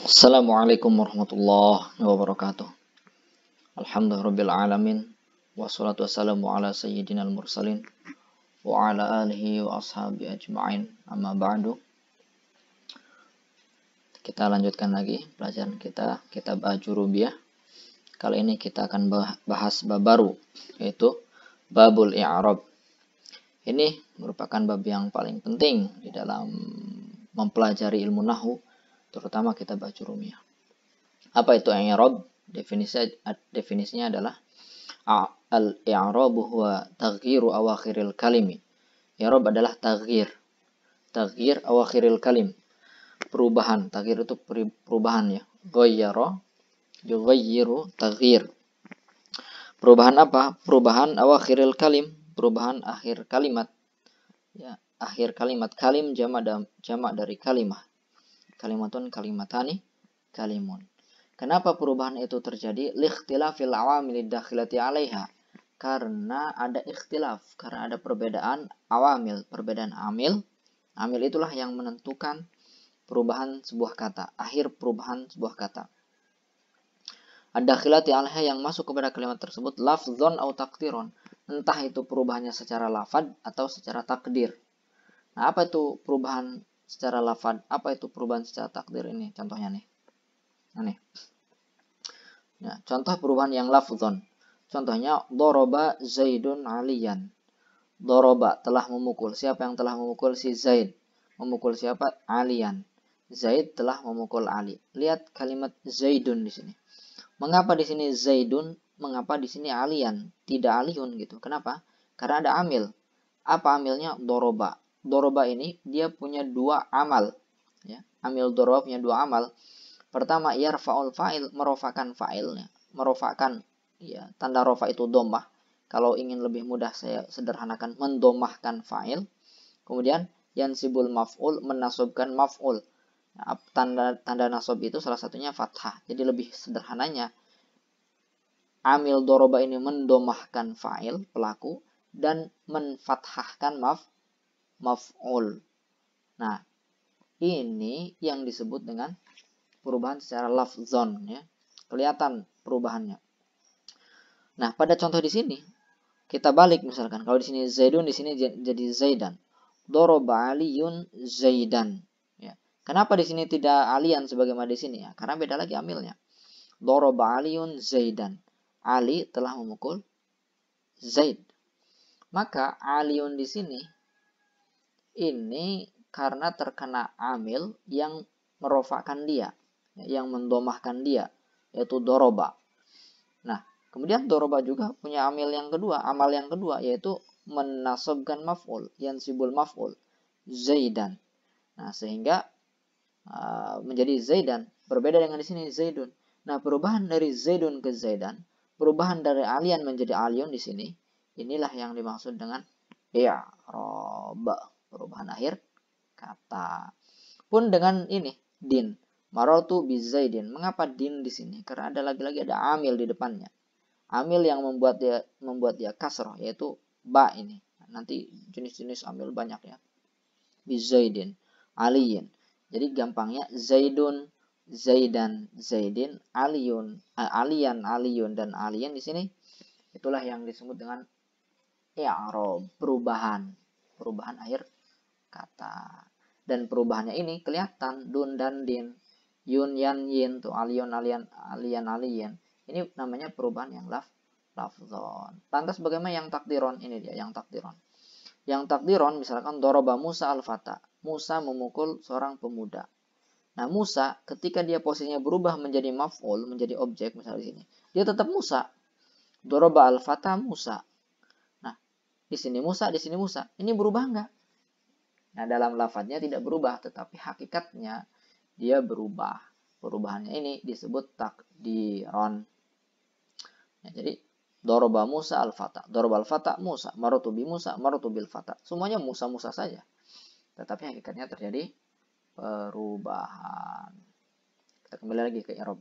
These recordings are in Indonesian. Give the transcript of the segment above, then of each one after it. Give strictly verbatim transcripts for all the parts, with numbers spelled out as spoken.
Assalamualaikum warahmatullahi wabarakatuh. Alhamdulillahirabbil alamin wassalatu wassalamu ala sayyidinal mursalin wa ala alihi wa ashabi ajma'in. Amma ba'du. Kita lanjutkan lagi pelajaran kita kitab Ajurubiyah. Kali ini kita akan bahas bab baru, yaitu babul i'rab. Ini merupakan bab yang paling penting di dalam mempelajari ilmu nahwu, terutama kitab Ajurubiyah. Apa itu i'rab? Definisi definisinya adalah al-i'rabu huwa taghyiru awakhiril kalimi. I'rab adalah taghyir. Taghyir awakhiril kalim. Perubahan. Taghyir itu perubahan ya. Ghayyara, yughayyiru, taghyir. Perubahan apa? Perubahan awakhiril kalim, perubahan akhir kalimat. Ya, akhir kalimat. Kalim jamak jamak dari kalimah. Kalimatun kalimatani kalimun. Kenapa perubahan itu terjadi? Likhtilafil awamilid dakhilati 'alaiha. Karena ada ikhtilaf, karena ada perbedaan awamil, perbedaan amil. Amil itulah yang menentukan perubahan sebuah kata, akhir perubahan sebuah kata. Ad-dakhilati 'alaiha, yang masuk kepada kalimat tersebut lafzon atau takdiron. Entah itu perubahannya secara lafad atau secara takdir. Nah, apa itu perubahan secara lafad? Apa itu perubahan secara takdir ini? Contohnya nih. Nah, nih. Ya, contoh perubahan yang lafzon. Contohnya doroba Zaidun aliyan. Doroba telah memukul. Siapa yang telah memukul? Si Zaid. Memukul siapa? Aliyan. Zaid telah memukul Ali. Lihat kalimat Zaidun di sini. Mengapa di sini Zaidun? Mengapa di sini Aliyan? Tidak Aliyun gitu. Kenapa? Karena ada amil. Apa amilnya? Doroba. Doroba ini dia punya dua amal. Ya. Amil doroba punya dua amal. Pertama, yarfa'ul fa'il, merofakan fa'ilnya. Merofakan, ya, tanda rofa itu dhammah. Kalau ingin lebih mudah saya sederhanakan, mendomahkan fa'il. Kemudian yansibul maf'ul, menasobkan maf'ul. Nah, tanda tanda nasab itu salah satunya fathah. Jadi lebih sederhananya, amil doroba ini mendomahkan fa'il, pelaku, dan menfathahkan maf maf'ul. Nah, ini yang disebut dengan perubahan secara lafzon, ya. Kelihatan perubahannya. Nah, pada contoh di sini kita balik, misalkan kalau di sini Zaidun, di sini jadi Zaidan. Doroba Aliyun Zaidan, ya. Kenapa di sini tidak Aliyan sebagaimana di sini, ya? Karena beda lagi amilnya. Doroba Aliyun Zaidan. Ali telah memukul Zaid. Maka Aliyun di sini ini karena terkena amil yang merofakan dia, yang mendomahkan dia, yaitu doroba. Nah, kemudian doroba juga punya amil yang kedua, amal yang kedua, yaitu menasabkan maf'ul, yansibul maf'ul, Zaidan. Nah, sehingga uh, menjadi Zaidan, berbeda dengan di sini Zaidun. Nah, perubahan dari Zaidun ke Zaidan, perubahan dari Aliyan menjadi Aliyun di sini, inilah yang dimaksud dengan i'rab, perubahan akhir kata. Pun dengan ini din, marartu bi Zaidin. Mengapa din di sini? Karena ada lagi-lagi ada amil di depannya. Amil yang membuat dia membuat dia kasroh, yaitu ba ini. Nanti jenis-jenis amil banyak ya. Bi Zaidin, Aliyin. Jadi gampangnya Zaidun, Zaidan, Zaidin, Aliyun, eh, Aliyan, Aliyun dan Aliyin di sini. Itulah yang disebut dengan i'rab, perubahan, perubahan akhir kata. Dan perubahannya ini kelihatan, dun dan din, yun yan yin, tuh aliyun aliyan aliyan aliyin. Ini namanya perubahan yang laf lafzon. Lantas bagaimana yang takdiron? Ini dia yang takdiron. Yang takdiron misalkan doroba Musa al-fata. Musa memukul seorang pemuda. Nah, Musa ketika dia posisinya berubah menjadi maf'ul, menjadi objek misalnya di sini, dia tetap Musa. Doroba al-fata Musa. Nah, di sini Musa, di sini Musa. Ini berubah enggak? Nah, dalam lafadznya tidak berubah, tetapi hakikatnya dia berubah. Perubahannya ini disebut takdiron. Ya, jadi doroba Musa al-fata, doroba al-fata Musa, marutu bi Musa, marutu bil fata. Semuanya Musa-Musa saja. Tetapi hakikatnya terjadi perubahan. Kita kembali lagi ke i'rab.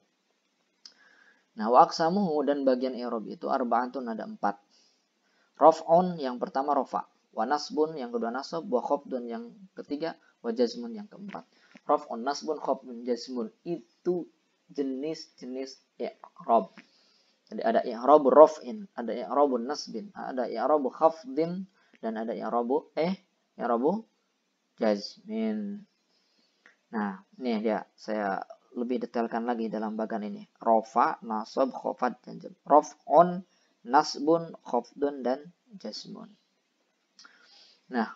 Nah, wa aqsamuhu, dan bagian i'rab itu arba'atun, ada empat. Raf'un, yang pertama rofa. Wa nasbun, yang kedua nasab. Wa khafdun, yang ketiga. Wa jazmun, yang keempat. raf'un, nasbun, khafdun, jazmun. Itu jenis-jenis i'rab. Jadi ada i'rabu raf'in, ada i'rabu nasbin, ada i'rabu khafdin, dan ada i'rabu eh i'rabu jazmin. Nah, ini dia saya lebih detailkan lagi dalam bagian ini. Rafa, nasab, khafad, dan jazm. Raf'un, nasbun, khafdun, dan jazmun. Nah,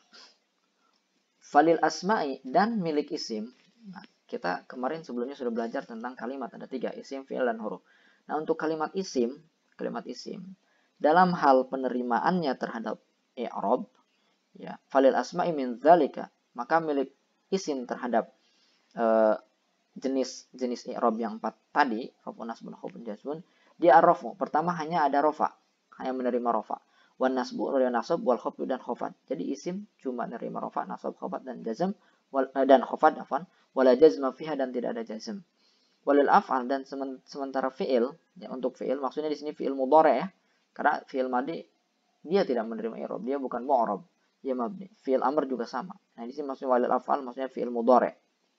falil asma'i dan milik isim. Nah, kita kemarin sebelumnya sudah belajar tentang kalimat. Ada tiga, isim, fi'il, dan huruf. Nah, untuk kalimat isim, kalimat isim, dalam hal penerimaannya terhadap i'rab, ya, falil asma'i min dzalika, maka milik isim terhadap uh, jenis jenis i'rab yang empat tadi, raf'un, nasbun, khafdun, jazmun, dia ar-raf'u. Pertama hanya ada rafa, hanya menerima rafa. Wan nasbu, wal nasab, wal khafdu, dan khafad. Jadi isim cuma menerima rafa, nasab, khafad, dan jazm, wal, dan khafad afan, wala jazma fiha, dan tidak ada jazm. Walil af'al, dan sementara fi'il, ya, untuk fi'il maksudnya di sini fi'il mudhari' ya. Karena fi'il madi dia tidak menerima i'rab, dia bukan mu'rab, dia mabni. Fi'il amr juga sama. Nah, di sini maksudnya walil af'al maksudnya fi'il mudhari'.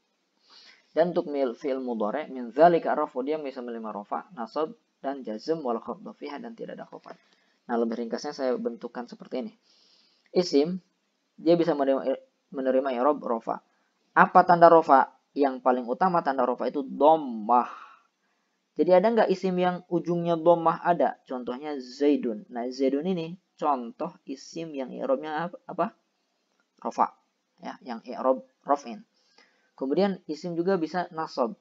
Dan untuk fi'il mudhari' min dzalika rafu, dia bisa menerima rafa, nasab, dan jazm, wal khafdu fiha, dan tidak ada khafad. Nah, lebih ringkasnya saya bentukkan seperti ini. Isim dia bisa menerima menerima i'rab rafa. Apa tanda rafa? Yang paling utama tanda rafa itu dhammah. Jadi ada nggak isim yang ujungnya dhammah? Ada. Contohnya Zaidun. Nah, Zaidun ini contoh isim yang i'rabnya apa? Rafa. Ya, yang i'rab raf'in. Kemudian isim juga bisa nasab.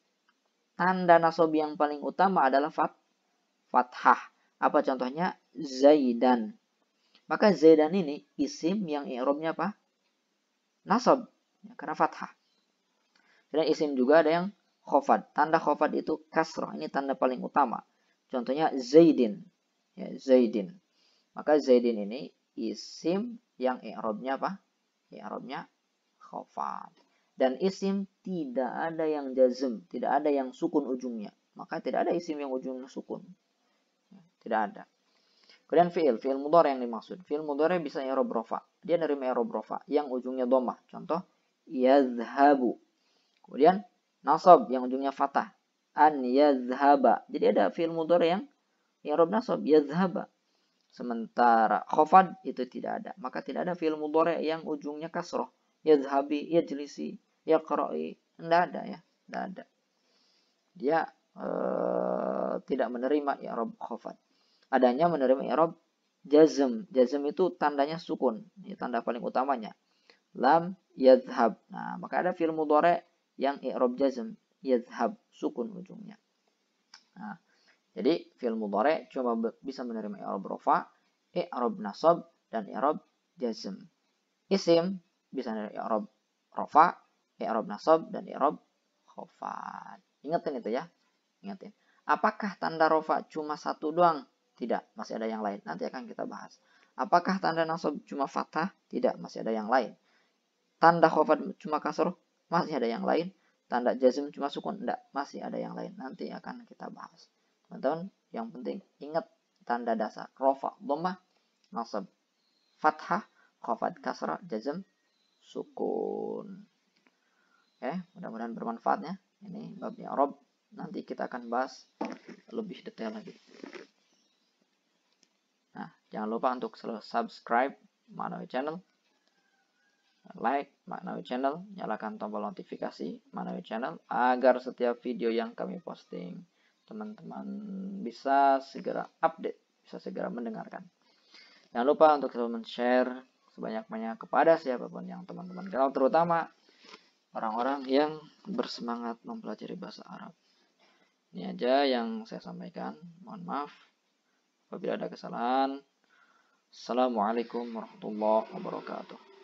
Tanda nasab yang paling utama adalah fat, fathah. Apa contohnya? Zaidan. Maka Zaidan ini isim yang i'rabnya apa? Nasab. Ya, karena fathah. Dan isim juga ada yang khafad. Tanda khafad itu kasrah. Ini tanda paling utama. Contohnya Zaidin. Ya, Zaidin. Maka Zaidin ini isim yang i'rabnya apa? I'rabnya khafad. Dan isim tidak ada yang jazm. Tidak ada yang sukun ujungnya. Maka tidak ada isim yang ujungnya sukun. Ya, tidak ada. Kemudian fi'il. Fi'il mudhari yang dimaksud. Fi'il mudhari bisa i'rab rafa. Dia nerima i'rab rafa yang ujungnya dhammah. Contoh yadhhabu. Kemudian nasab yang ujungnya fathah, an yadhhaba. Jadi ada fi'il mudhari yang i'rab nasab, yadhhaba. Sementara khafad itu tidak ada. Maka tidak ada fi'il mudhari yang ujungnya kasrah, yadhhabi, yajlisi, yaqra'i. Tidak ada ya, tidak ada. Dia uh, tidak menerima i'rab khafad. Adanya menerima i'rab jazm. Jazm itu tandanya sukun. Ini tanda paling utamanya. Lam yadhhab. Nah, maka ada fi'il mudhari yang i'rab jazm, yadhhab, sukun ujungnya. Nah, jadi fi'il mudhari cuma bisa menerima i'rab rafa, i'rab nasab, dan i'rab jazm. Isim bisa menerima i'rab rafa, i'rab nasab, dan i'rab khafad. Ingatin itu ya. Ingatin. Apakah tanda rafa cuma satu doang? Tidak, masih ada yang lain. Nanti akan kita bahas. Apakah tanda nasab cuma fathah? Tidak, masih ada yang lain. Tanda khafad cuma kasroh? Masih ada yang lain. Tanda jazm cuma sukun? Enggak, masih ada yang lain. Nanti akan kita bahas. Teman-teman, yang penting ingat tanda dasar. Rafa, dhammah, nasab, fathah, khafad, kasrah, jazm, sukun. Oke, mudah-mudahan bermanfaatnya. Ini babnya i'rab. Nanti kita akan bahas lebih detail lagi. Nah, jangan lupa untuk subscribe Maknawi Channel. Like Maknawi Channel, nyalakan tombol notifikasi Maknawi Channel agar setiap video yang kami posting teman-teman bisa segera update, bisa segera mendengarkan. Jangan lupa untuk selalu share sebanyak-banyak kepada siapapun yang teman-teman kenal, terutama orang-orang yang bersemangat mempelajari bahasa Arab. Ini aja yang saya sampaikan. Mohon maaf apabila ada kesalahan. Assalamualaikum warahmatullahi wabarakatuh.